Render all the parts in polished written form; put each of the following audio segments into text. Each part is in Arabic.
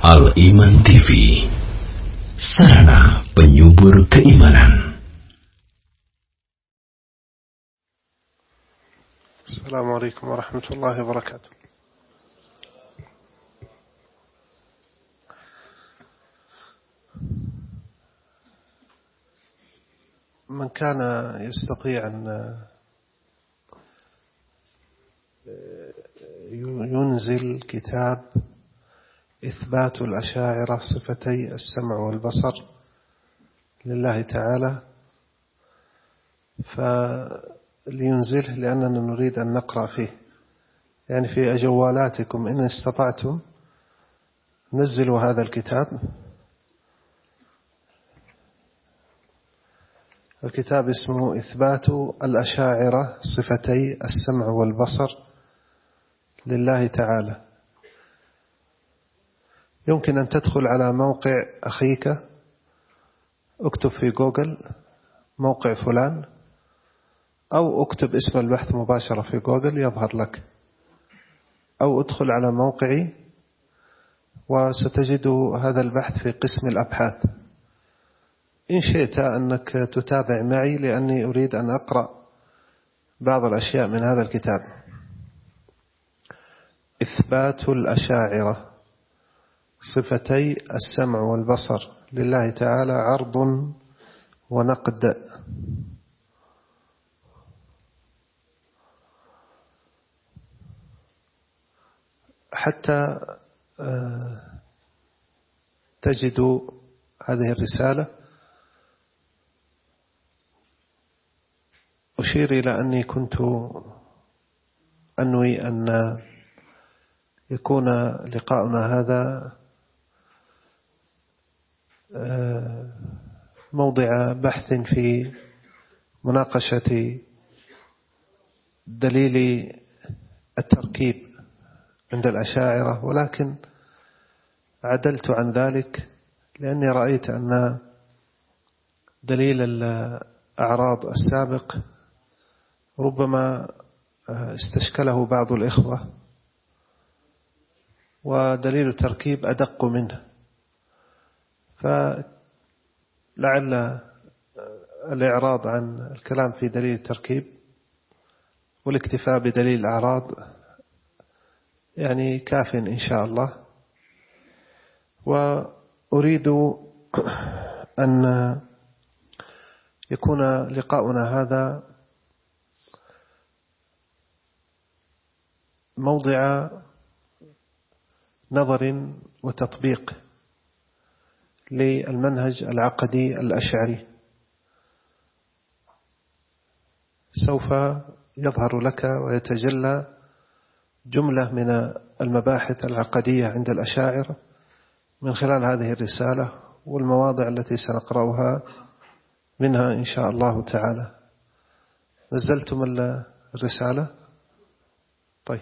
Al-Iman TV, sarana penyubur keimanan. Assalamualaikum warahmatullahi wabarakatuh. من كان يستطيع أن ينزل كتاب إثبات الأشاعرة صفتي السمع والبصر لله تعالى فلينزله، لأننا نريد أن نقرأ فيه، يعني في جوالاتكم إن استطعتم نزلوا هذا الكتاب. الكتاب اسمه إثبات الأشاعرة صفتي السمع والبصر لله تعالى. يمكن أن تدخل على موقع أخيك، اكتب في جوجل موقع فلان، أو اكتب اسم البحث مباشرة في جوجل يظهر لك، أو ادخل على موقعي وستجد هذا البحث في قسم الأبحاث. إن شئت أنك تتابع معي، لأني أريد أن أقرأ بعض الأشياء من هذا الكتاب. إثبات الأشاعرة صفتي السمع والبصر لله تعالى، عرض ونقد. حتى تجدوا هذه الرسالة أشير إلى أني كنت أنوي أن يكون لقاؤنا هذا موضع بحث في مناقشة دليل التركيب عند الأشاعرة، ولكن عدلت عن ذلك لأني رأيت أن دليل الأعراض السابق ربما استشكله بعض الإخوة، ودليل التركيب أدق منه، فلعل الإعراض عن الكلام في دليل التركيب والاكتفاء بدليل الأعراض يعني كاف إن شاء الله. وأريد أن يكون لقاؤنا هذا موضع نظر وتطبيق للمنهج العقدي الأشعري. سوف يظهر لك ويتجلى جملة من المباحث العقدية عند الأشاعرة من خلال هذه الرسالة والمواضع التي سنقرأها منها إن شاء الله تعالى. نزلتم الرسالة؟ طيب.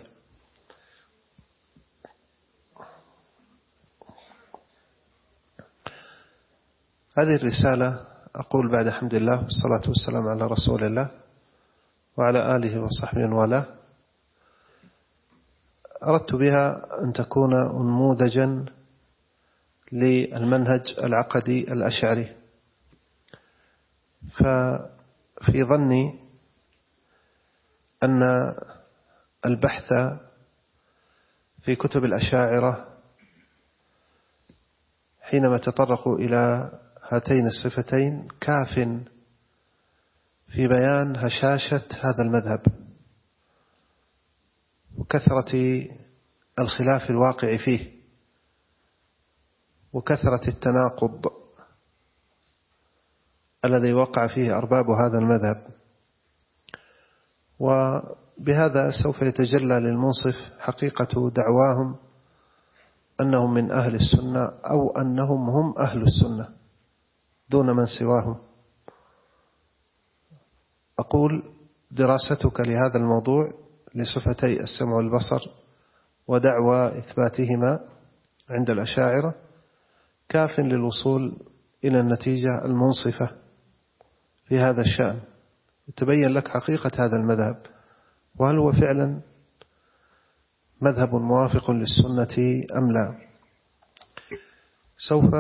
هذه الرسالة أقول بعد حمد الله والصلاة والسلام على رسول الله وعلى آله وصحبه والاه، أردت بها أن تكون نموذجا للمنهج العقدي الأشعري. ففي ظني أن البحث في كتب الأشاعرة حينما تطرقوا إلى هاتين الصفتين كاف في بيان هشاشة هذا المذهب وكثرة الخلاف الواقع فيه وكثرة التناقض الذي وقع فيه أرباب هذا المذهب. وبهذا سوف يتجلى للمنصف حقيقة دعواهم أنهم من أهل السنة، أو أنهم هم أهل السنة دون من سواهم. أقول دراستك لهذا الموضوع لصفتي السمع والبصر ودعوى إثباتهما عند الأشاعرة كاف للوصول إلى النتيجة المنصفة في هذا الشأن، يتبين لك حقيقة هذا المذهب، وهل هو فعلا مذهب موافق للسنة أم لا. سوف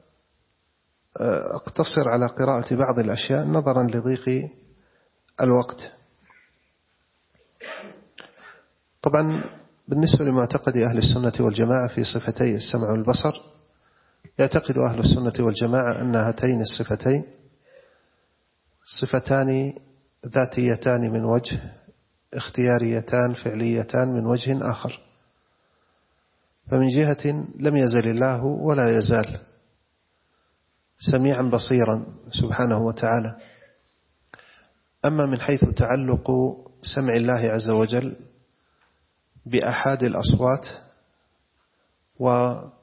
أقتصر على قراءة بعض الأشياء نظرا لضيق الوقت. طبعا بالنسبة لمعتقد أهل السنة والجماعة في صفتي السمع والبصر، يعتقد أهل السنة والجماعة أن هاتين الصفتين صفتان ذاتيتان من وجه، اختياريتان فعليتان من وجه آخر. فمن جهة لم يزل الله ولا يزال سميعا بصيرا سبحانه وتعالى. أما من حيث تعلق سمع الله عز وجل بأحد الأصوات وبصره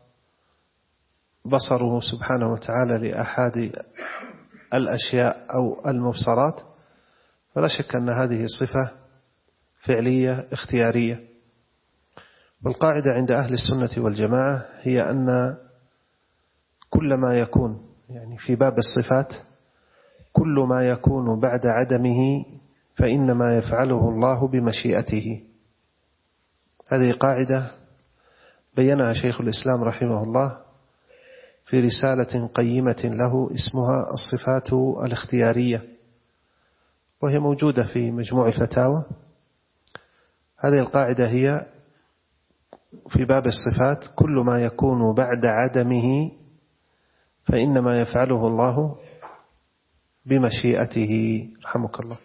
سبحانه وتعالى لأحد الأشياء أو المبصرات، فلا شك أن هذه صفة فعلية اختيارية. والقاعدة عند أهل السنة والجماعة هي أن كل ما يكون، يعني في باب الصفات، كل ما يكون بعد عدمه فإنما يفعله الله بمشيئته. هذه قاعدة بينها شيخ الإسلام رحمه الله في رسالة قيمة له اسمها الصفات الاختيارية، وهي موجودة في مجموع الفتاوى. هذه القاعدة هي في باب الصفات: كل ما يكون بعد عدمه فإنما يفعله الله بمشيئته. رحمك الله.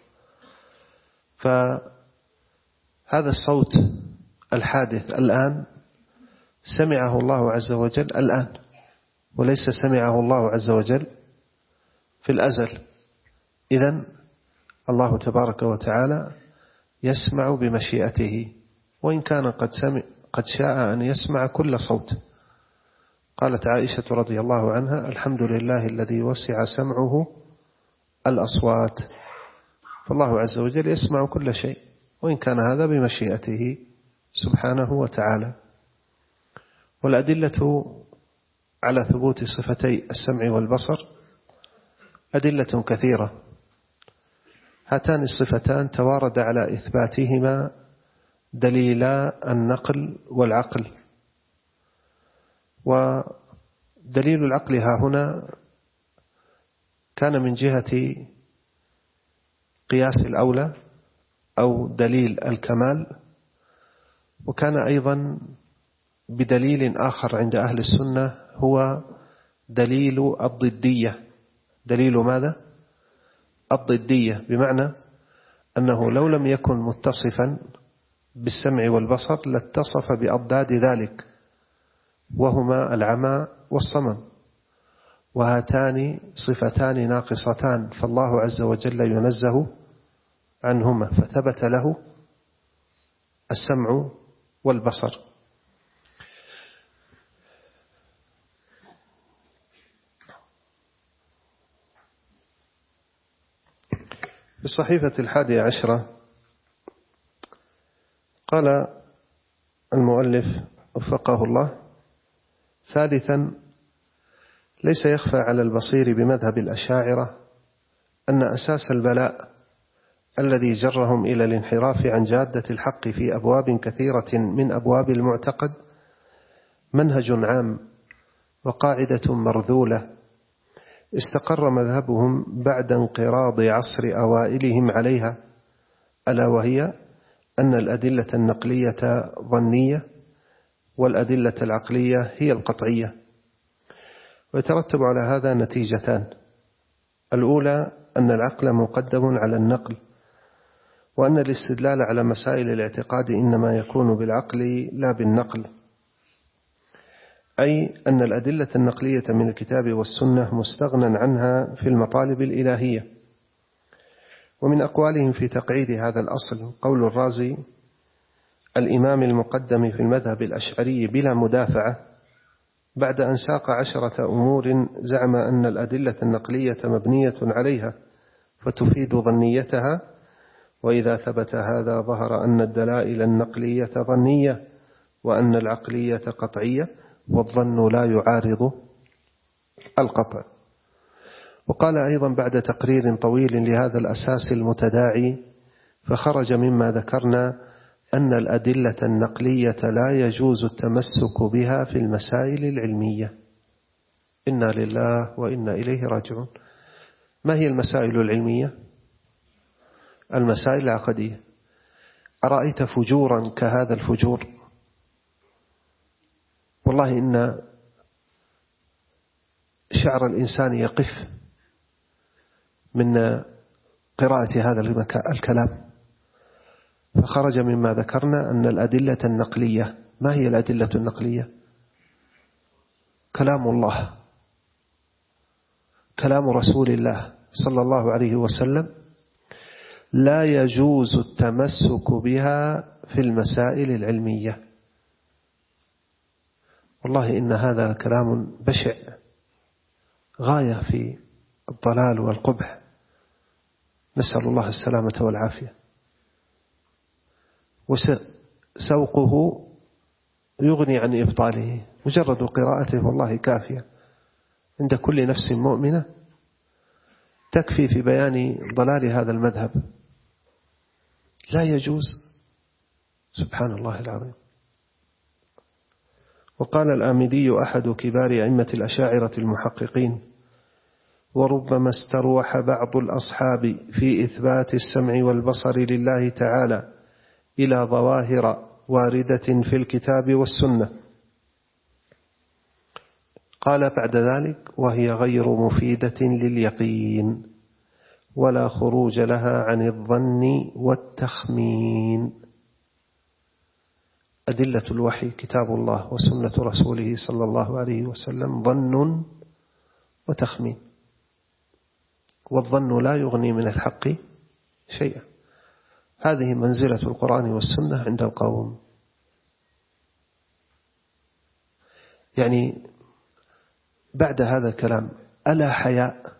فهذا الصوت الحادث الآن سمعه الله عز وجل الآن، وليس سمعه الله عز وجل في الأزل. إذن الله تبارك وتعالى يسمع بمشيئته، وإن كان قد شاء أن يسمع كل صوت. قالت عائشة رضي الله عنها: الحمد لله الذي وسع سمعه الأصوات. فالله عز وجل يسمع كل شيء، وإن كان هذا بمشيئته سبحانه وتعالى. والأدلة على ثبوت صفتي السمع والبصر أدلة كثيرة. هاتان الصفتان توارد على إثباتهما دليلا النقل والعقل. ودليل العقل ها هنا كان من جهة قياس الأولى أو دليل الكمال، وكان أيضا بدليل آخر عند أهل السنة هو دليل الضدية. دليل ماذا؟ الضدية، بمعنى أنه لو لم يكن متصفا بالسمع والبصر لاتصف بأضداد ذلك، وهما العمى والصمم، وهاتان صفتان ناقصتان، فالله عز وجل ينزه عنهما، فثبت له السمع والبصر. بالصحيفة 11 قال المؤلف وفقه الله: ثالثا، ليس يخفى على البصير بمذهب الأشاعرة أن أساس البلاء الذي جرهم إلى الانحراف عن جادة الحق في أبواب كثيرة من أبواب المعتقد منهج عام وقاعدة مرذولة استقر مذهبهم بعد انقراض عصر أوائلهم عليها، ألا وهي أن الأدلة النقلية ظنية والأدلة العقلية هي القطعية. ويترتب على هذا نتيجتان: الأولى أن العقل مقدم على النقل، وأن الاستدلال على مسائل الاعتقاد إنما يكون بالعقل لا بالنقل، أي أن الأدلة النقلية من الكتاب والسنة مستغنى عنها في المطالب الإلهية. ومن أقوالهم في تقعيد هذا الأصل قول الرازي الإمام المقدم في المذهب الأشعري بلا مدافعة، بعد أن ساق 10 أمور زعم أن الأدلة النقلية مبنية عليها فتفيد ظنيتها، وإذا ثبت هذا ظهر أن الدلائل النقلية ظنية وأن العقلية قطعية، والظن لا يعارض القطع. وقال أيضا بعد تقرير طويل لهذا الأساس المتداعي: فخرج مما ذكرنا أن الأدلة النقلية لا يجوز التمسك بها في المسائل العلمية. إنا لله وإنا إليه راجعون. ما هي المسائل العلمية؟ المسائل العقدية. أرأيت فجورا كهذا الفجور؟ والله إن شعر الإنسان يقف من قراءة هذا الكلام. فخرج مما ذكرنا أن الأدلة النقلية، ما هي الأدلة النقلية؟ كلام الله، كلام رسول الله صلى الله عليه وسلم، لا يجوز التمسك بها في المسائل العلمية. والله إن هذا كلام بشع غاية في الضلال والقبح، نسأل الله السلامة والعافية. وسوقه يغني عن إبطاله، مجرد قراءته والله كافية عند كل نفس مؤمنة، تكفي في بيان ضلال هذا المذهب. لا يجوز، سبحان الله العظيم. وقال الآمدي أحد كبار أئمة الأشاعرة المحققين: وربما استروح بعض الأصحاب في إثبات السمع والبصر لله تعالى إلى ظواهر واردة في الكتاب والسنة. قال بعد ذلك: وهي غير مفيدة لليقين ولا خروج لها عن الظن والتخمين. أدلة الوحي كتاب الله وسنة رسوله صلى الله عليه وسلم ظن وتخمين، والظن لا يغني من الحق شيئا. هذه منزلة القرآن والسنة عند القوم. يعني بعد هذا الكلام ألا حياء؟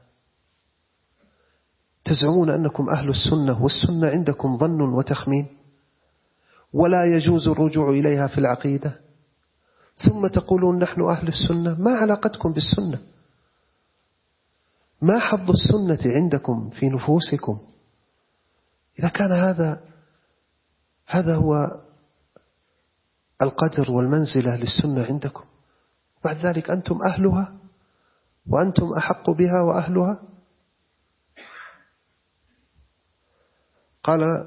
تزعمون أنكم أهل السنة والسنة عندكم ظن وتخمين ولا يجوز الرجوع إليها في العقيدة، ثم تقولون نحن أهل السنة. ما علاقتكم بالسنة؟ ما حظ السنة عندكم في نفوسكم؟ إذا كان هذا هو القدر والمنزلة للسنة عندكم، بعد ذلك أنتم أهلها وأنتم أحق بها وأهلها. قال: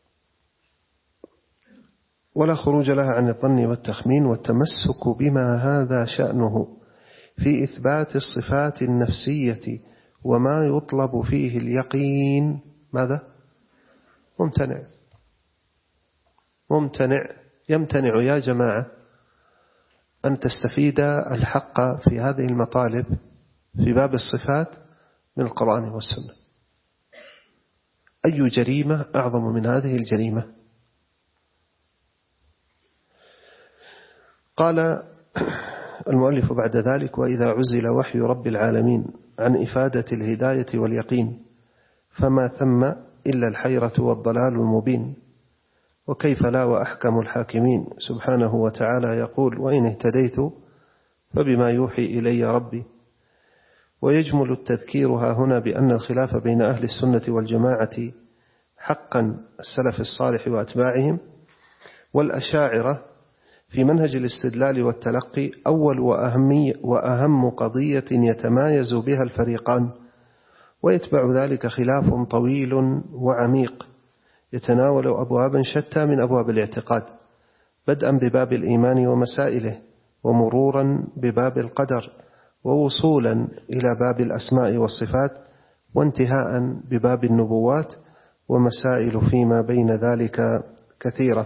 ولا خروج لها عن الظن والتخمين والتمسك بما هذا شأنه في إثبات الصفات النفسية وما يطلب فيه اليقين. ماذا؟ ممتنع. يمتنع يا جماعة أن تستفيد الحق في هذه المطالب في باب الصفات من القرآن والسنة. أي جريمة أعظم من هذه الجريمة؟ قال المؤلف بعد ذلك: وإذا عزل وحي رب العالمين عن إفادة الهداية واليقين فما ثم إلا الحيرة والضلال المبين. وكيف لا وأحكم الحاكمين سبحانه وتعالى يقول: وإن اهتديت فبما يوحي إلي ربي. ويجمل التذكير ها هنا بأن الخلاف بين أهل السنة والجماعة حقا السلف الصالح وأتباعهم والأشاعرة في منهج الاستدلال والتلقي أول وأهم قضية يتمايز بها الفريقان، ويتبع ذلك خلاف طويل وعميق يتناول أبوابا شتى من أبواب الاعتقاد، بدءا بباب الإيمان ومسائله، ومرورا بباب القدر، ووصولا إلى باب الأسماء والصفات، وانتهاء بباب النبوات، ومسائل فيما بين ذلك كثيرة.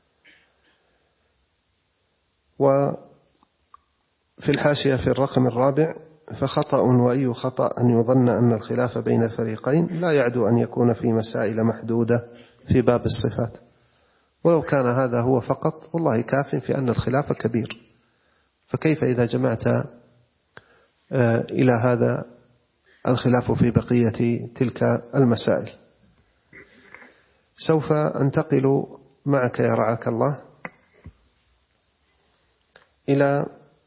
وفي الحاشية في الرقم 4: فخطأ وأي خطأ أن يظن أن الخلاف بين الفريقين لا يعدو أن يكون في مسائل محدودة في باب الصفات، ولو كان هذا هو فقط والله كاف في أن الخلاف كبير، فكيف إذا جمعت إلى هذا الخلاف في بقية تلك المسائل؟ سوف أنتقل معك يا رعاك الله إلى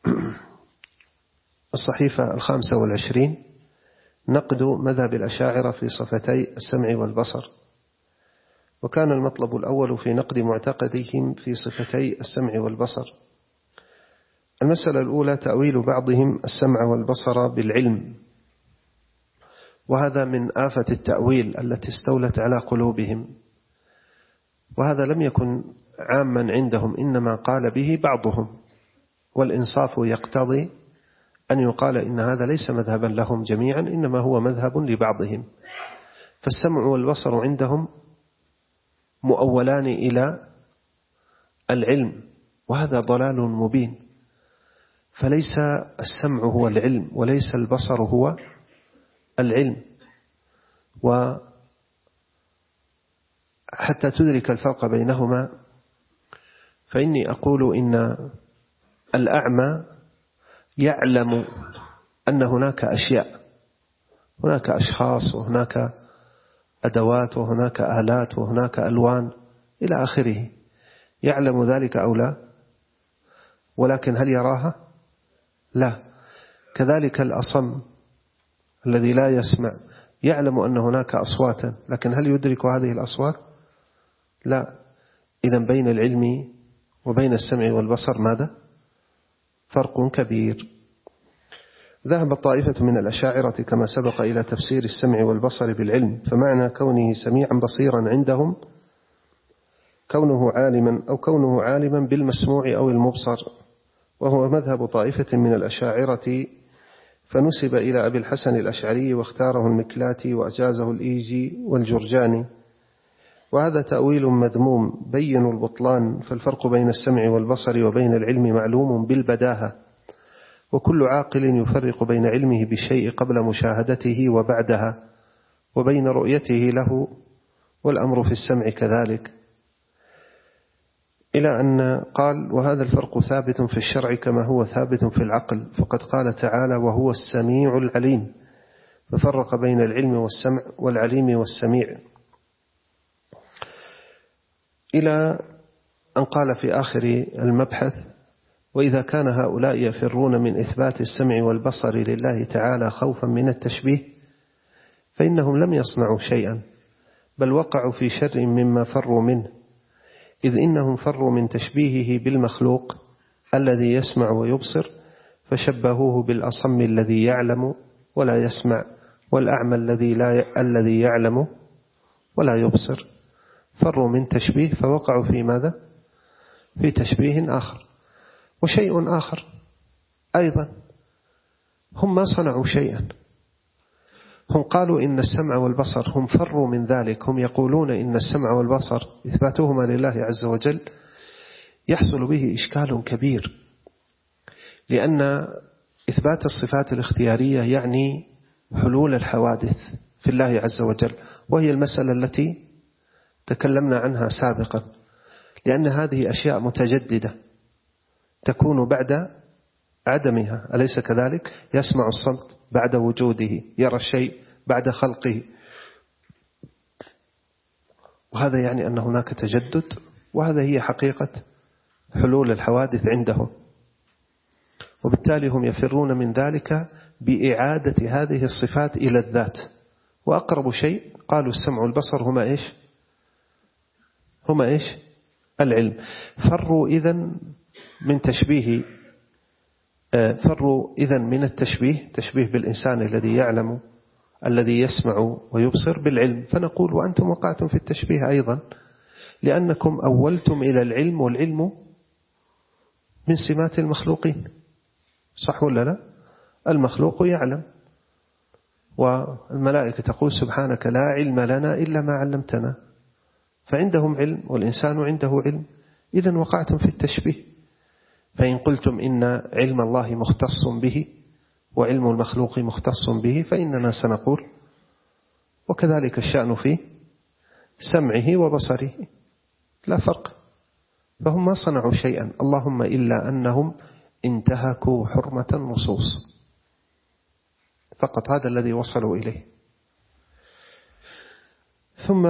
الصحيفة 25: نقد مذهب الأشاعرة في صفتي السمع والبصر. وكان المطلب الأول في نقد معتقدهم في صفتي السمع والبصر المسألة الأولى تأويل بعضهم السمع والبصر بالعلم، وهذا من آفة التأويل التي استولت على قلوبهم، وهذا لم يكن عاما عندهم، إنما قال به بعضهم، والإنصاف يقتضي أن يقال إن هذا ليس مذهبا لهم جميعا، إنما هو مذهب لبعضهم. فالسمع والبصر عندهم مؤولان إلى العلم، وهذا ضلال مبين. فليس السمع هو العلم، وليس البصر هو العلم. وحتى تدرك الفرق بينهما فإني أقول إن الأعمى يعلم أن هناك أشياء، هناك أشخاص، وهناك أدوات، وهناك آلات، وهناك ألوان إلى آخره، يعلم ذلك أو لا؟ ولكن هل يراها؟ لا. كذلك الأصم الذي لا يسمع يعلم أن هناك أصواتا، لكن هل يدرك هذه الأصوات؟ لا. إذن بين العلم وبين السمع والبصر ماذا؟ فرق كبير. ذهب طائفة من الأشاعرة كما سبق إلى تفسير السمع والبصر بالعلم، فمعنى كونه سميعا بصيرا عندهم كونه عالما، أو كونه عالما بالمسموع أو المبصر، وهو مذهب طائفة من الأشاعرة، فنسب إلى أبي الحسن الأشعري، واختاره المكلاتي، وأجازه الإيجي والجرجاني. وهذا تأويل مذموم بين البطلان، فالفرق بين السمع والبصر وبين العلم معلوم بالبداهة، وكل عاقل يفرق بين علمه بالشيء قبل مشاهدته وبعدها، وبين رؤيته له، والأمر في السمع كذلك، إلى أن قال: وهذا الفرق ثابت في الشرع كما هو ثابت في العقل، فقد قال تعالى: وهو السميع العليم، ففرق بين العلم والسمع والعليم والسميع، إلى أن قال في آخر المبحث: وإذا كان هؤلاء يفرون من إثبات السمع والبصر لله تعالى خوفا من التشبيه، فإنهم لم يصنعوا شيئا، بل وقعوا في شر مما فروا منه، إذ إنهم فروا من تشبيهه بالمخلوق الذي يسمع ويبصر، فشبهوه بالأصم الذي يعلم ولا يسمع، والأعمى الذي يعلم ولا يبصر. فروا من تشبيه فوقعوا في ماذا؟ في تشبيه آخر. وشيء آخر أيضا، هم ما صنعوا شيئا، هم قالوا إن السمع والبصر، هم فروا من ذلك، هم يقولون إن السمع والبصر إثباتهما لله عز وجل يحصل به إشكال كبير، لأن إثبات الصفات الاختيارية يعني حلول الحوادث في الله عز وجل، وهي المسألة التي تكلمنا عنها سابقا، لأن هذه أشياء متجددة تكون بعد عدمها، أليس كذلك؟ يسمع الصوت بعد وجوده، يرى الشيء بعد خلقه، وهذا يعني أن هناك تجدد، وهذا هي حقيقة حلول الحوادث عندهم، وبالتالي هم يفرون من ذلك بإعادة هذه الصفات إلى الذات. وأقرب شيء قالوا السمع والبصر هما إيش؟ العلم. فروا إذن من تشبيه، فروا إذن من التشبيه، تشبيه بالإنسان الذي يعلم الذي يسمع ويبصر بالعلم. فنقول: وأنتم وقعتم في التشبيه أيضا، لأنكم أولتم إلى العلم، والعلم من سمات المخلوقين، صح ولا لا؟ المخلوق يعلم، والملائكة تقول: سبحانك لا علم لنا إلا ما علمتنا. فعندهم علم والإنسان عنده علم، إذن وقعتم في التشبيه. فإن قلتم إن علم الله مختص به وعلم المخلوق مختص به، فإننا سنقول: وكذلك الشأن في سمعه وبصره، لا فرق. فهم ما صنعوا شيئا، اللهم إلا أنهم انتهكوا حرمة النصوص فقط، هذا الذي وصلوا إليه. ثم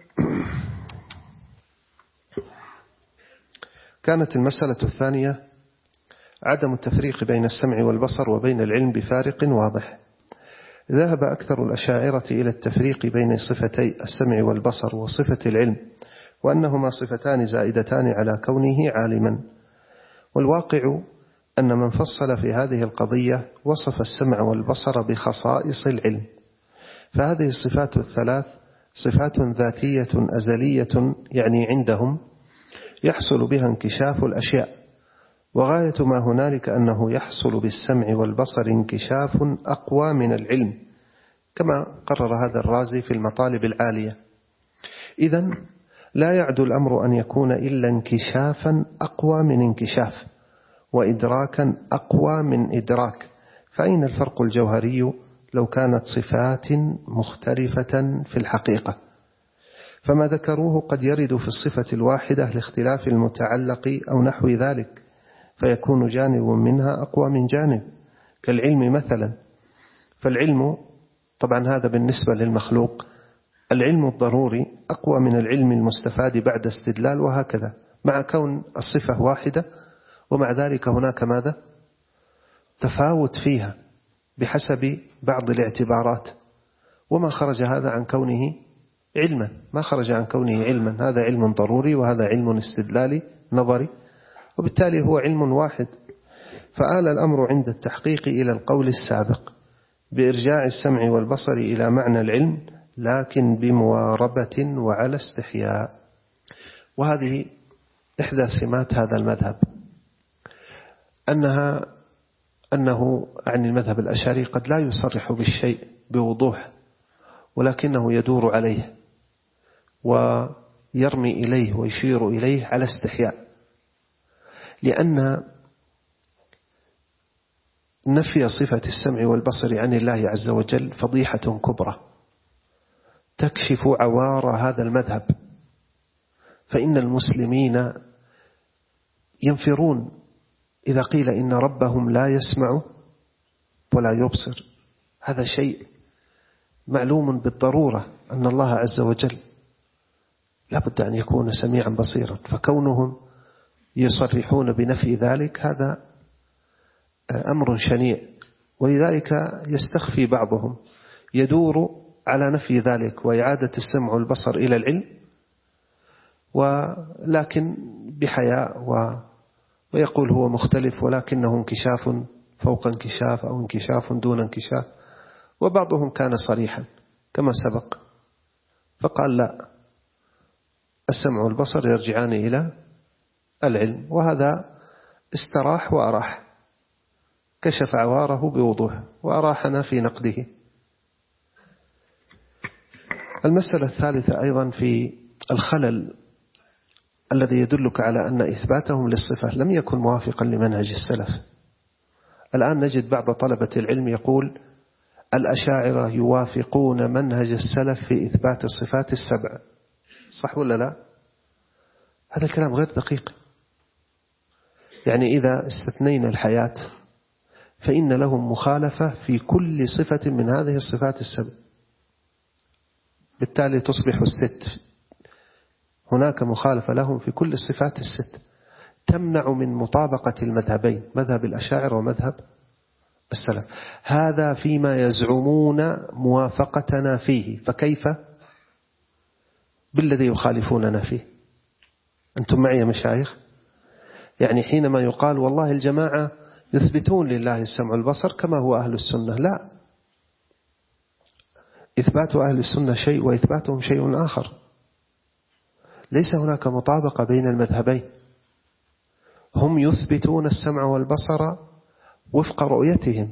كانت المسألة الثانية عدم التفريق بين السمع والبصر وبين العلم بفارق واضح. ذهب أكثر الأشاعرة إلى التفريق بين صفتي السمع والبصر وصفة العلم، وأنهما صفتان زائدتان على كونه عالما. والواقع أن من فصل في هذه القضية وصف السمع والبصر بخصائص العلم، فهذه الصفات الثلاث صفات ذاتية أزلية، يعني عندهم يحصل بها انكشاف الأشياء، وغاية ما هنالك أنه يحصل بالسمع والبصر انكشاف أقوى من العلم، كما قرر هذا الرازي في المطالب العالية. إذن لا يعد الأمر أن يكون إلا انكشافا أقوى من انكشاف، وإدراكا أقوى من إدراك، فأين الفرق الجوهري لو كانت صفات مختلفة في الحقيقة؟ فما ذكروه قد يرد في الصفة الواحدة لاختلاف المتعلق أو نحو ذلك، فيكون جانب منها أقوى من جانب، كالعلم مثلا. فالعلم طبعا هذا بالنسبة للمخلوق، العلم الضروري أقوى من العلم المستفاد بعد استدلال، وهكذا، مع كون الصفة واحدة، ومع ذلك هناك ماذا؟ تفاوت فيها بحسب بعض الاعتبارات، وما خرج هذا عن كونه علما، ما خرج عن كونه علما، هذا علم ضروري وهذا علم استدلالي نظري، وبالتالي هو علم واحد. فآل الأمر عند التحقيق إلى القول السابق بإرجاع السمع والبصر إلى معنى العلم، لكن بمواربة وعلى استحياء. وهذه إحدى سمات هذا المذهب، أنه عن المذهب الأشعري قد لا يصرح بالشيء بوضوح، ولكنه يدور عليه ويرمي إليه ويشير إليه على استحياء، لأن نفي صفة السمع والبصر عن الله عز وجل فضيحة كبرى تكشف عوار هذا المذهب، فإن المسلمين ينفرون إذا قيل إن ربهم لا يسمع ولا يبصر. هذا شيء معلوم بالضرورة أن الله عز وجل لا بد أن يكون سميعا بصيرا، فكونهم يصرحون بنفي ذلك هذا أمر شنيع، ولذلك يستخفي بعضهم يدور على نفي ذلك وإعادة السمع والبصر إلى العلم، ولكن بحياء ويقول هو مختلف ولكنه انكشاف فوق انكشاف أو انكشاف دون انكشاف. وبعضهم كان صريحا كما سبق فقال لا، السمع والبصر يرجعان إلى العلم، وهذا استراح وأراح، كشف عواره بوضوح وأراحنا في نقده. المسألة الثالثة أيضا في الخلل الذي يدلك على أن إثباتهم للصفة لم يكن موافقا لمنهج السلف. الآن نجد بعض طلبة العلم يقول الأشاعرة يوافقون منهج السلف في إثبات الصفات السبع، صح ولا لا؟ هذا الكلام غير دقيق. يعني إذا استثنينا الحياة فإن لهم مخالفة في كل صفة من هذه الصفات السبع، بالتالي تصبح الست. هناك مخالفة لهم في كل الصفات الست تمنع من مطابقة المذهبين، مذهب الأشاعرة ومذهب السلف. هذا فيما يزعمون موافقتنا فيه، فكيف بالذي يخالفوننا فيه؟ أنتم معي يا مشايخ؟ يعني حينما يقال والله الجماعة يثبتون لله السمع والبصر كما هو أهل السنة، لا، إثبات أهل السنة شيء وإثباتهم شيء آخر، ليس هناك مطابقة بين المذهبين. هم يثبتون السمع والبصر وفق رؤيتهم،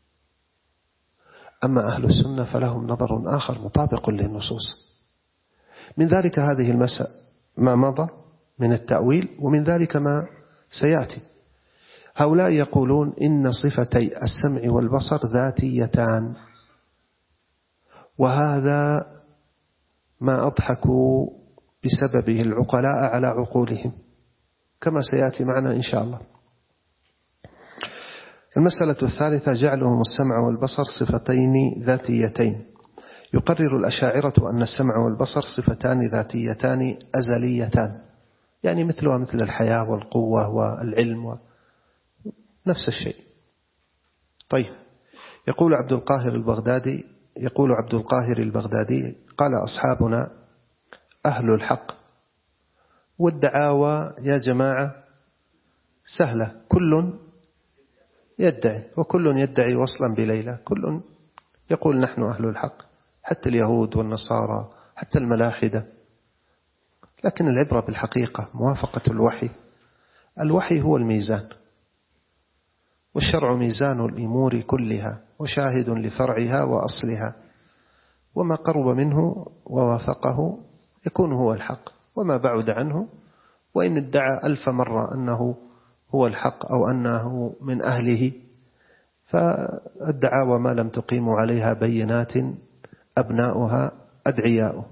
أما أهل السنة فلهم نظر آخر مطابق للنصوص. من ذلك هذه المسألة ما مضى من التأويل، ومن ذلك ما سيأتي. هؤلاء يقولون إن صفتي السمع والبصر ذاتيتان، وهذا ما أضحكوا بسببه العقلاء على عقولهم، كما سيأتي معنا إن شاء الله. المسألة الثالثة جعلهم السمع والبصر صفتين ذاتيتين. يقرر الأشاعرة أن السمع والبصر صفتان ذاتيتان أزليتان، يعني مثلها مثل الحياة والقوة والعلم نفس الشيء. طيب، يقول عبد القاهر البغدادي قال أصحابنا أهل الحق والدعاوى يا جماعة سهلة، كل يدعي، وكل يدعي وصلا بليلى، كل يقول نحن أهل الحق، حتى اليهود والنصارى حتى الملاحدة. لكن العبرة بالحقيقة موافقة الوحي. الوحي هو الميزان، والشرع ميزان الأمور كلها وشاهد لفرعها وأصلها، وما قرب منه ووافقه يكون هو الحق، وما بعد عنه وإن ادعى 1000 مرة أنه هو الحق أو أنه من أهله، فالدعاوى ما لم تقيم عليها بينات أبناؤها أدعياء.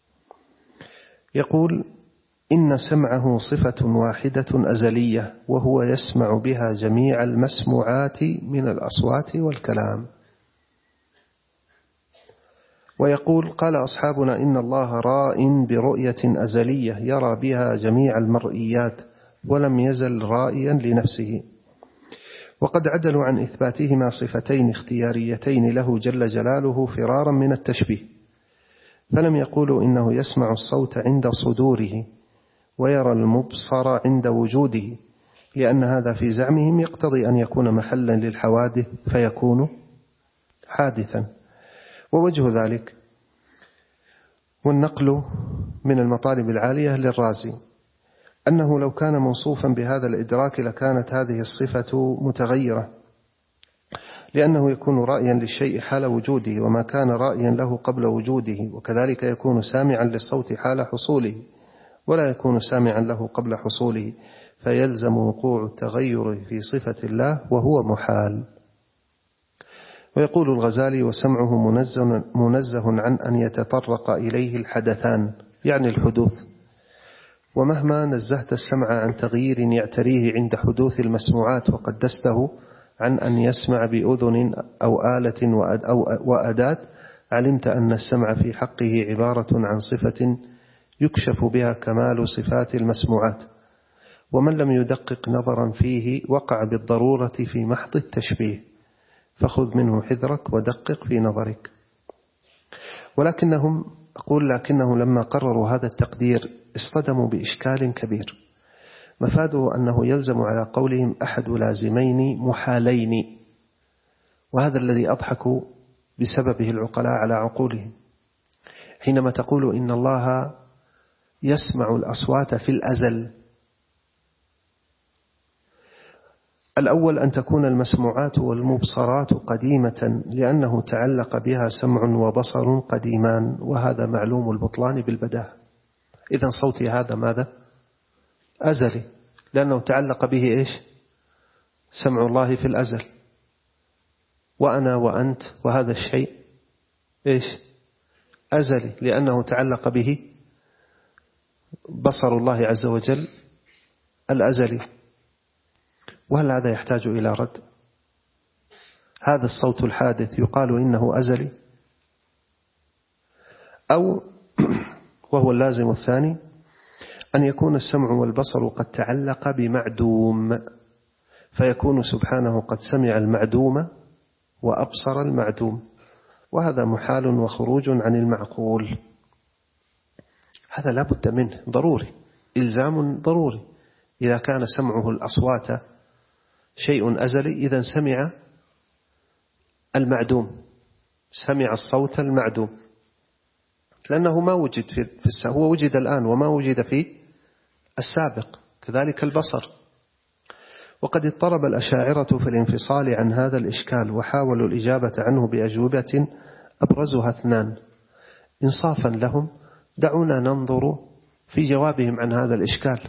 يقول إن سمعه صفة واحدة أزلية، وهو يسمع بها جميع المسموعات من الأصوات والكلام. ويقول قال أصحابنا إن الله راء برؤية أزلية يرى بها جميع المرئيات، ولم يزل رائيا لنفسه. وقد عدلوا عن إثباتهما صفتين اختياريتين له جل جلاله فرارا من التشبيه، فلم يقولوا إنه يسمع الصوت عند صدوره ويرى المبصر عند وجوده، لأن هذا في زعمهم يقتضي أن يكون محلا للحوادث فيكون حادثا. ووجه ذلك والنقل من المطالب العالية للرازي أنه لو كان موصوفا بهذا الإدراك لكانت هذه الصفة متغيرة، لأنه يكون رأيا للشيء حال وجوده وما كان رأيا له قبل وجوده، وكذلك يكون سامعا للصوت حال حصوله ولا يكون سامعا له قبل حصوله، فيلزم وقوع التغير في صفة الله وهو محال. ويقول الغزالي وسمعه منزه عن أن يتطرق إليه الحدثان، يعني الحدوث، ومهما نزهت السمع عن تغيير يعتريه عند حدوث المسموعات وقدسته عن أن يسمع بأذن أو آلة وأداة، علمت أن السمع في حقه عبارة عن صفة يكشف بها كمال صفات المسموعات، ومن لم يدقق نظرا فيه وقع بالضرورة في محض التشبيه، فخذ منه حذرك ودقق في نظرك. لكنهم لما قرروا هذا التقدير اصطدموا بإشكال كبير، مفاده أنه يلزم على قولهم أحد لازمين محالين، وهذا الذي أضحكوا بسببه العقلاء على عقولهم. حينما تقول إن الله يسمع الأصوات في الأزل، الأول أن تكون المسموعات والمبصرات قديمة، لأنه تعلق بها سمع وبصر قديمان، وهذا معلوم البطلان بالبداهة. إذن صوتي هذا ماذا؟ أزلي، لأنه تعلق به إيش؟ سمع الله في الأزل. وأنا وأنت وهذا الشيء إيش؟ أزلي، لأنه تعلق به بصر الله عز وجل الأزلي. وهل هذا يحتاج إلى رد؟ هذا الصوت الحادث يقال إنه أزلي؟ أو وهو اللازم الثاني أن يكون السمع والبصر قد تعلق بمعدوم، فيكون سبحانه قد سمع المعدوم وأبصر المعدوم، وهذا محال وخروج عن المعقول. هذا لا بد منه، ضروري، إلزام ضروري. إذا كان سمعه الأصوات شيء أزلي، إذن سمع المعدوم، سمع الصوت المعدوم، لأنه ما وجد هو وجد الآن وما وجد في السابق. كذلك البصر. وقد اضطرب الأشاعرة في الانفصال عن هذا الإشكال، وحاولوا الإجابة عنه بأجوبة أبرزها 2. إنصافا لهم دعونا ننظر في جوابهم عن هذا الإشكال.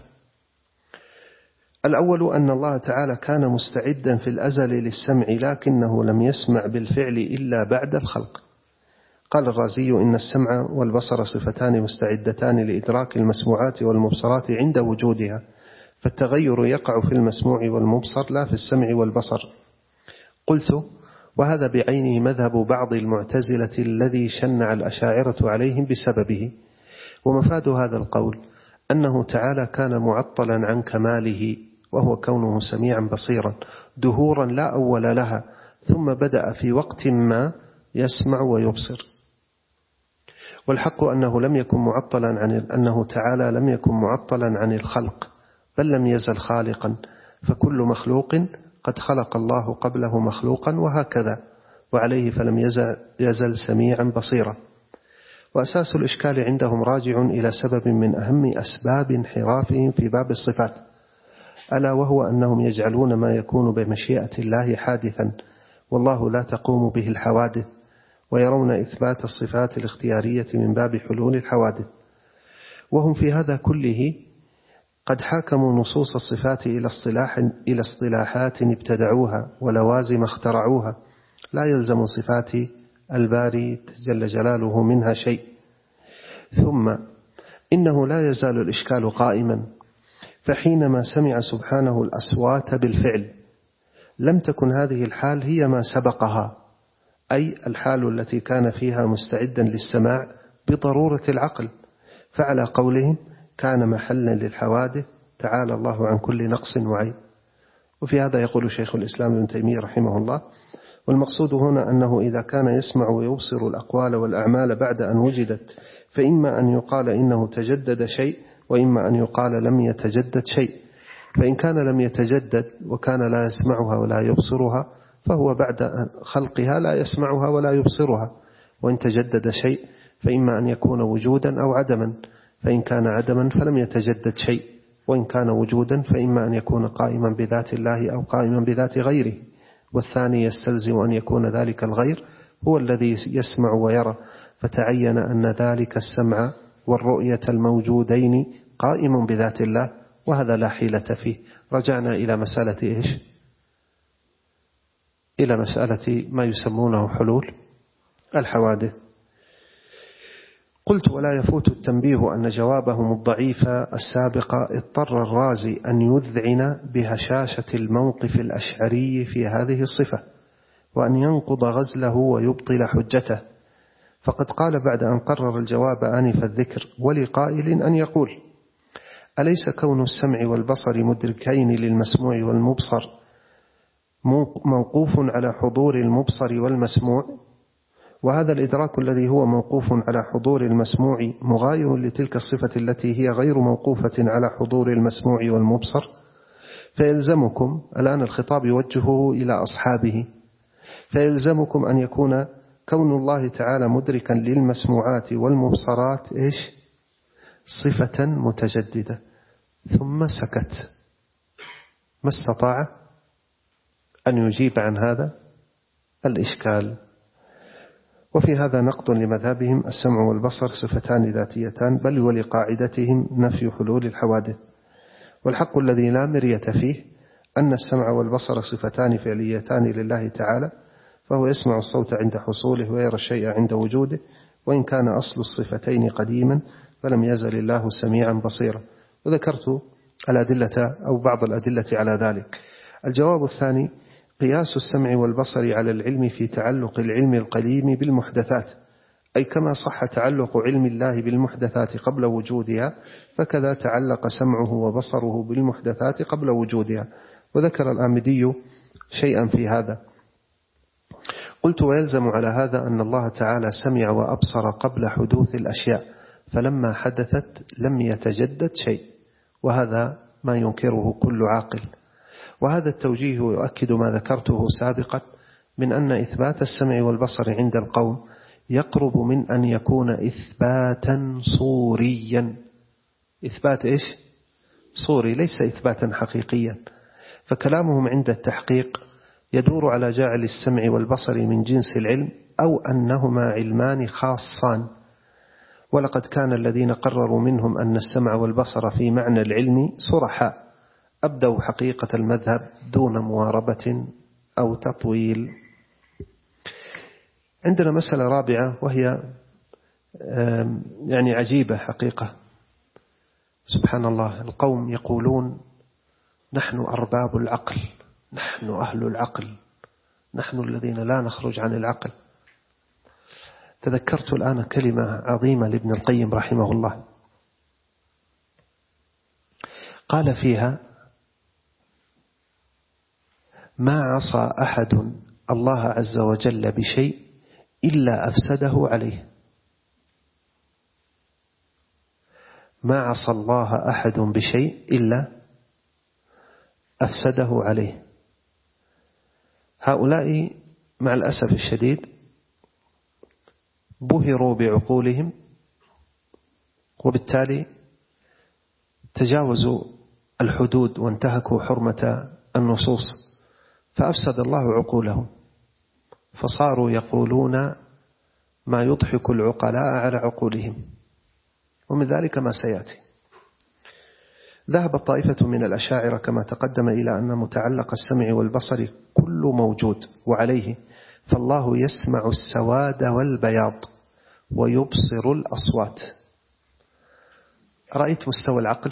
الأول أن الله تعالى كان مستعدا في الأزل للسمع، لكنه لم يسمع بالفعل إلا بعد الخلق. قال الرازي إن السمع والبصر صفتان مستعدتان لإدراك المسموعات والمبصرات عند وجودها، فالتغير يقع في المسموع والمبصر لا في السمع والبصر. قلت وهذا بعينه مذهب بعض المعتزلة الذي شنع الأشاعرة عليهم بسببه. ومفاد هذا القول أنه تعالى كان معطلا عن كماله، وهو كونه سميعا بصيرا دهورا لا أول لها، ثم بدأ في وقت ما يسمع ويبصر. والحق أنه تعالى لم يكن معطلا عن الخلق، بل لم يزل خالقا، فكل مخلوق قد خلق الله قبله مخلوقا وهكذا، وعليه فلم يزل سميعا بصيرا. وأساس الإشكال عندهم راجع إلى سبب من أهم أسباب انحرافهم في باب الصفات، ألا وهو أنهم يجعلون ما يكون بمشيئة الله حادثا، والله لا تقوم به الحوادث، ويرون إثبات الصفات الاختيارية من باب حلول الحوادث. وهم في هذا كله قد حاكموا نصوص الصفات إلى اصطلاحات ابتدعوها ولوازم اخترعوها، لا يلزم صفات الباري جل جلاله منها شيء. ثم إنه لا يزال الإشكال قائما، فحينما سمع سبحانه الأصوات بالفعل لم تكن هذه الحال هي ما سبقها، أي الحال التي كان فيها مستعدا للسماع بضرورة العقل، فعلى قولهم كان محلا للحوادث تعالى الله عن كل نقص وعيب. وفي هذا يقول شيخ الإسلام ابن تيمية رحمه الله: والمقصود هنا أنه إذا كان يسمع ويبصر الأقوال والأعمال بعد أن وجدت، فإما أن يقال إنه تجدد شيء، وإما أن يقال لم يتجدد شيء. فإن كان لم يتجدد وكان لا يسمعها ولا يبصرها، فهو بعد خلقها لا يسمعها ولا يبصرها. وإن تجدد شيء فإما أن يكون وجودا أو عدما، فإن كان عدما فلم يتجدد شيء، وإن كان وجودا فإما أن يكون قائما بذات الله أو قائما بذات غيره، والثاني يستلزم أن يكون ذلك الغير هو الذي يسمع ويرى، فتعين أن ذلك السمع والرؤية الموجودين قائم بذات الله، وهذا لا حيلة فيه. رجعنا إلى مسألة إيش؟ إلى مسألة ما يسمونه حلول الحوادث. قلت: ولا يفوت التنبيه أن جوابهم الضعيف السابق اضطر الرازي أن يذعن بهشاشة الموقف الأشعري في هذه الصفة، وأن ينقض غزله ويبطل حجته. فقد قال بعد أن قرر الجواب آنف الذكر: ولقائل أن يقول: أليس كون السمع والبصر مدركين للمسموع والمبصر موقوف على حضور المبصر والمسموع؟ وهذا الإدراك الذي هو موقوف على حضور المسموع مغاير لتلك الصفة التي هي غير موقوفة على حضور المسموع والمبصر. فيلزمكم، الآن الخطاب يوجهه إلى أصحابه، فيلزمكم أن يكون كون الله تعالى مدركا للمسموعات والمبصرات إيش؟ صفة متجددة. ثم سكت، ما استطاع أن يجيب عن هذا الإشكال. وفي هذا نقد لمذهبهم السمع والبصر صفتان ذاتيتان، بل ولقاعدتهم نفي حلول الحوادث. والحق الذي لا مرية فيه أن السمع والبصر صفتان فعليتان لله تعالى، فهو يسمع الصوت عند حصوله ويرى الشيء عند وجوده، وإن كان أصل الصفتين قديما فلم يزل الله سميعا بصيرا. وذكرت الأدلة أو بعض الأدلة على ذلك. الجواب الثاني: قياس السمع والبصر على العلم في تعلق العلم القديم بالمحدثات، أي كما صح تعلق علم الله بالمحدثات قبل وجودها، فكذا تعلق سمعه وبصره بالمحدثات قبل وجودها. وذكر الآمدي شيئا في هذا. قلت: ويلزم على هذا أن الله تعالى سمع وأبصر قبل حدوث الأشياء، فلما حدثت لم يتجدد شيء، وهذا ما ينكره كل عاقل. وهذا التوجيه يؤكد ما ذكرته سابقا من أن إثبات السمع والبصر عند القوم يقرب من أن يكون إثباتا صوريا. إثبات إيش؟ صوري، ليس إثباتا حقيقيا. فكلامهم عند التحقيق يدور على جعل السمع والبصر من جنس العلم، أو أنهما علمان خاصان. ولقد كان الذين قرروا منهم أن السمع والبصر في معنى العلم صرحاء، أبدوا حقيقة المذهب دون مواربة أو تطويل. عندنا مسألة رابعة، وهي يعني عجيبة حقيقة. سبحان الله، القوم يقولون: نحن أرباب العقل، نحن أهل العقل، نحن الذين لا نخرج عن العقل. تذكرت الآن كلمة عظيمة لابن القيم رحمه الله، قال فيها: ما عصى أحد الله عز وجل بشيء إلا أفسده عليه. ما عصى الله أحد بشيء إلا أفسده عليه. هؤلاء مع الأسف الشديد بهروا بعقولهم، وبالتالي تجاوزوا الحدود وانتهكوا حرمة النصوص، فأفسد الله عقولهم، فصاروا يقولون ما يضحك العقلاء على عقولهم، ومن ذلك ما سيأتي. ذهب الطائفة من الأشاعرة كما تقدم إلى أن متعلق السمع والبصر كل موجود، وعليه فالله يسمع السواد والبياض ويبصر الأصوات. رأيت مستوى العقل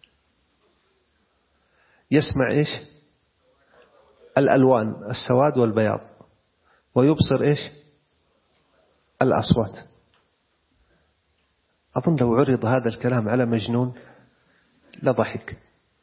يسمع إيش؟ الألوان، السواد والبياض، ويبصر إيش؟ الأصوات. أظن لو عرض هذا الكلام على مجنون لضحك.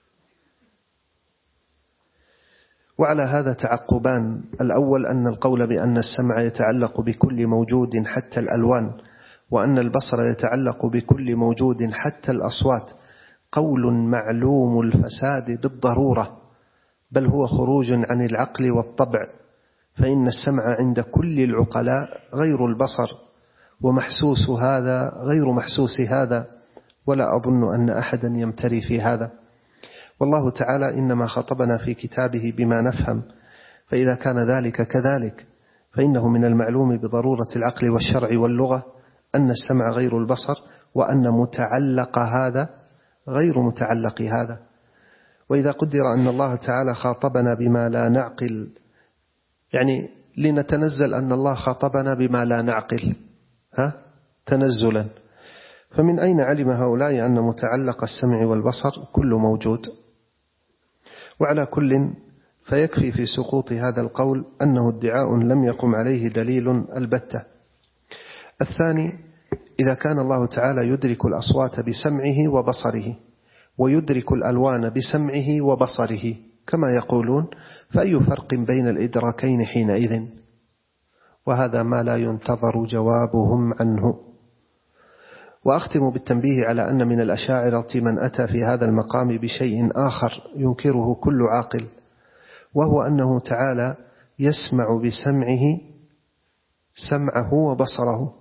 وعلى هذا تعقبان: الأول أن القول بأن السمع يتعلق بكل موجود حتى الألوان، وأن البصر يتعلق بكل موجود حتى الأصوات، قول معلوم الفساد بالضرورة، بل هو خروج عن العقل والطبع، فإن السمع عند كل العقلاء غير البصر، ومحسوس هذا غير محسوس هذا، ولا أظن أن أحدا يمتري في هذا. والله تعالى إنما خطبنا في كتابه بما نفهم، فإذا كان ذلك كذلك فإنه من المعلوم بضرورة العقل والشرع واللغة أن السمع غير البصر، وأن متعلق هذا غير متعلق هذا. وإذا قدر أن الله تعالى خاطبنا بما لا نعقل، يعني لنتنزل أن الله خاطبنا بما لا نعقل تنزلا، فمن أين علم هؤلاء أن متعلق السمع والبصر كل موجود؟ وعلى كل فيكفي في سقوط هذا القول أنه ادعاء لم يقم عليه دليل البتة. الثاني: إذا كان الله تعالى يدرك الأصوات بسمعه وبصره، ويدرك الألوان بسمعه وبصره كما يقولون، فأي فرق بين الإدراكين حينئذ؟ وهذا ما لا ينتظر جوابهم عنه. وأختم بالتنبيه على أن من الأشاعرة من أتى في هذا المقام بشيء آخر ينكره كل عاقل، وهو أنه تعالى يسمع بسمعه سمعه وبصره،